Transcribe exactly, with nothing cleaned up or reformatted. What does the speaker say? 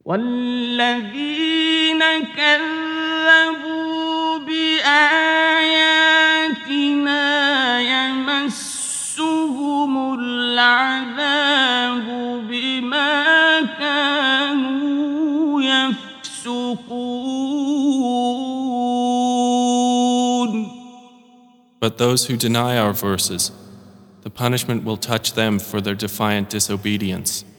والذين كذبوا بآياتنا يمسهم العذاب بما كانوا يفسقون. But those who deny our verses, the punishment will touch them for their defiant disobedience.